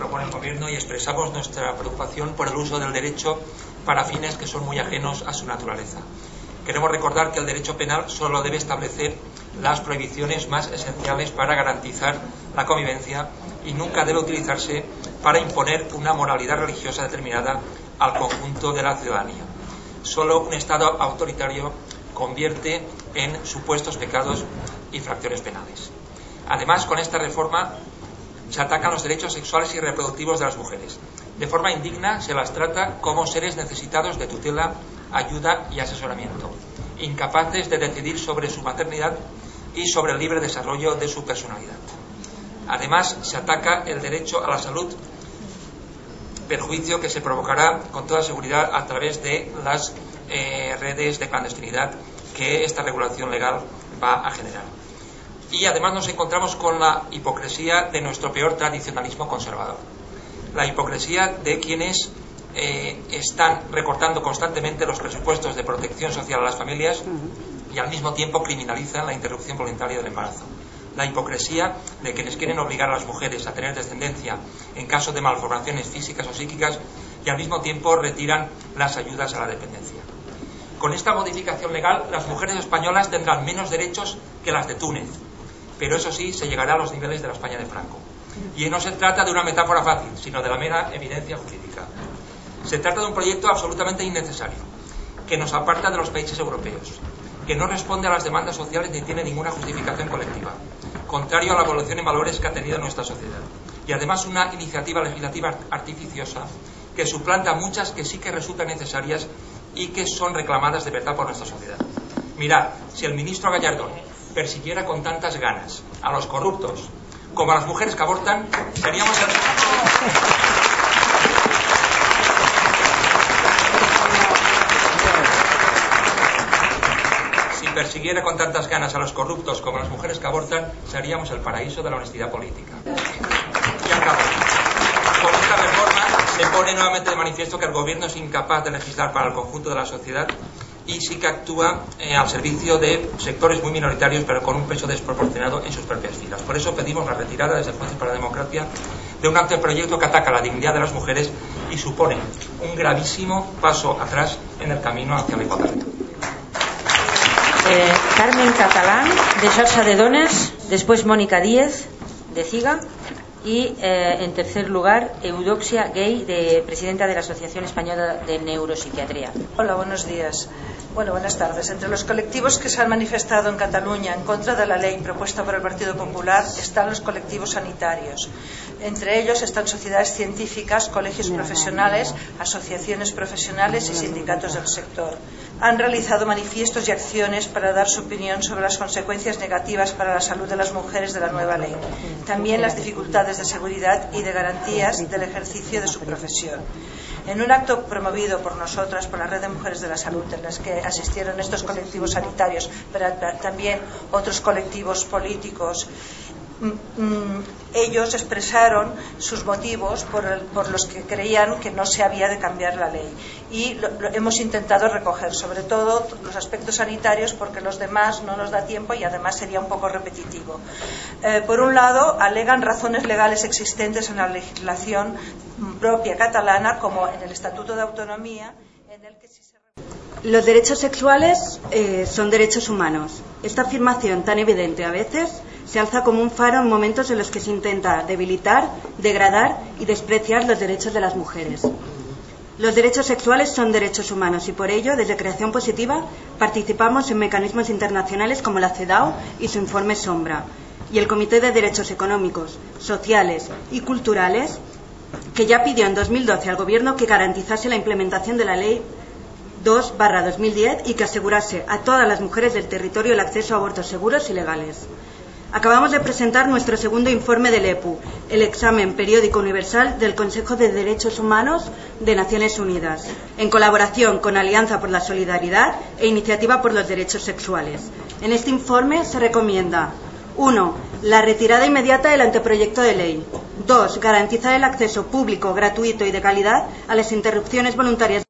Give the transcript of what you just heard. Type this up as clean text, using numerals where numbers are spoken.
propone el Gobierno y expresamos nuestra preocupación por el uso del derecho para fines que son muy ajenos a su naturaleza. Queremos recordar que el derecho penal solo debe establecer las prohibiciones más esenciales para garantizar la convivencia y nunca debe utilizarse para imponer una moralidad religiosa determinada al conjunto de la ciudadanía. Solo un Estado autoritario convierte en supuestos pecados infracciones penales. Además, con esta reforma se atacan los derechos sexuales y reproductivos de las mujeres. De forma indigna se las trata como seres necesitados de tutela, ayuda y asesoramiento, incapaces de decidir sobre su maternidad y sobre el libre desarrollo de su personalidad. Además, se ataca el derecho a la salud, perjuicio que se provocará con toda seguridad a través de las redes de clandestinidad que esta regulación legal va a generar. Y además nos encontramos con la hipocresía de nuestro peor tradicionalismo conservador. La hipocresía de quienes están recortando constantemente los presupuestos de protección social a las familias y al mismo tiempo criminalizan la interrupción voluntaria del embarazo. La hipocresía de quienes quieren obligar a las mujeres a tener descendencia en caso de malformaciones físicas o psíquicas y al mismo tiempo retiran las ayudas a la dependencia. Con esta modificación legal, las mujeres españolas tendrán menos derechos que las de Túnez, pero eso sí, se llegará a los niveles de la España de Franco. Y no se trata de una metáfora fácil, sino de la mera evidencia jurídica. Se trata de un proyecto absolutamente innecesario, que nos aparta de los países europeos, que no responde a las demandas sociales ni tiene ninguna justificación colectiva, contrario a la evolución en valores que ha tenido nuestra sociedad. Y además una iniciativa legislativa artificiosa que suplanta muchas que sí que resultan necesarias y que son reclamadas de verdad por nuestra sociedad. Mirad, si el ministro Gallardón persiguiera con tantas ganas a los corruptos como a las mujeres que abortan, seríamos Si persiguiera con tantas ganas a los corruptos como a las mujeres que abortan, seríamos el paraíso de la honestidad política. Y al cabo, con esta reforma se pone nuevamente de manifiesto que el Gobierno es incapaz de legislar para el conjunto de la sociedad y sí que actúa al servicio de sectores muy minoritarios, pero con un peso desproporcionado en sus propias filas. Por eso pedimos la retirada desde Fuerzas para la Democracia de un anteproyecto que ataca la dignidad de las mujeres y supone un gravísimo paso atrás en el camino hacia la igualdad. Carmen Catalán, de Xarxa de Dones, después Mónica Díez, de CIGA, y en tercer lugar Eudoxia Gay, presidenta de la Asociación Española de Neuropsiquiatría. Hola, buenos días. Buenas tardes. Entre los colectivos que se han manifestado en Cataluña en contra de la ley propuesta por el Partido Popular están los colectivos sanitarios. Entre ellos están sociedades científicas, colegios profesionales, asociaciones profesionales y sindicatos del sector. Han realizado manifiestos y acciones para dar su opinión sobre las consecuencias negativas para la salud de las mujeres de la nueva ley. También las dificultades de seguridad y de garantías del ejercicio de su profesión. En un acto promovido por nosotras, por la Red de Mujeres de la Salud, en las que asistieron estos colectivos sanitarios, pero también otros colectivos políticos, ellos expresaron sus motivos por los que creían que no se había de cambiar la ley, y lo hemos intentado recoger, sobre todo los aspectos sanitarios, porque los demás no nos da tiempo y además sería un poco repetitivo. Por un lado, alegan razones legales existentes en la legislación propia catalana, como en el Estatuto de Autonomía, en el que los derechos sexuales son derechos humanos. Esta afirmación tan evidente a veces se alza como un faro en momentos en los que se intenta debilitar, degradar y despreciar los derechos de las mujeres. Los derechos sexuales son derechos humanos y por ello, desde Creación Positiva, participamos en mecanismos internacionales como la CEDAW y su informe Sombra, y el Comité de Derechos Económicos, Sociales y Culturales, que ya pidió en 2012 al Gobierno que garantizase la implementación de la Ley 2/2010 y que asegurase a todas las mujeres del territorio el acceso a abortos seguros y legales. Acabamos de presentar nuestro segundo informe del EPU, el examen periódico universal del Consejo de Derechos Humanos de Naciones Unidas, en colaboración con Alianza por la Solidaridad e Iniciativa por los Derechos Sexuales. En este informe se recomienda: 1. La retirada inmediata del anteproyecto de ley. 2. Garantizar el acceso público, gratuito y de calidad a las interrupciones voluntarias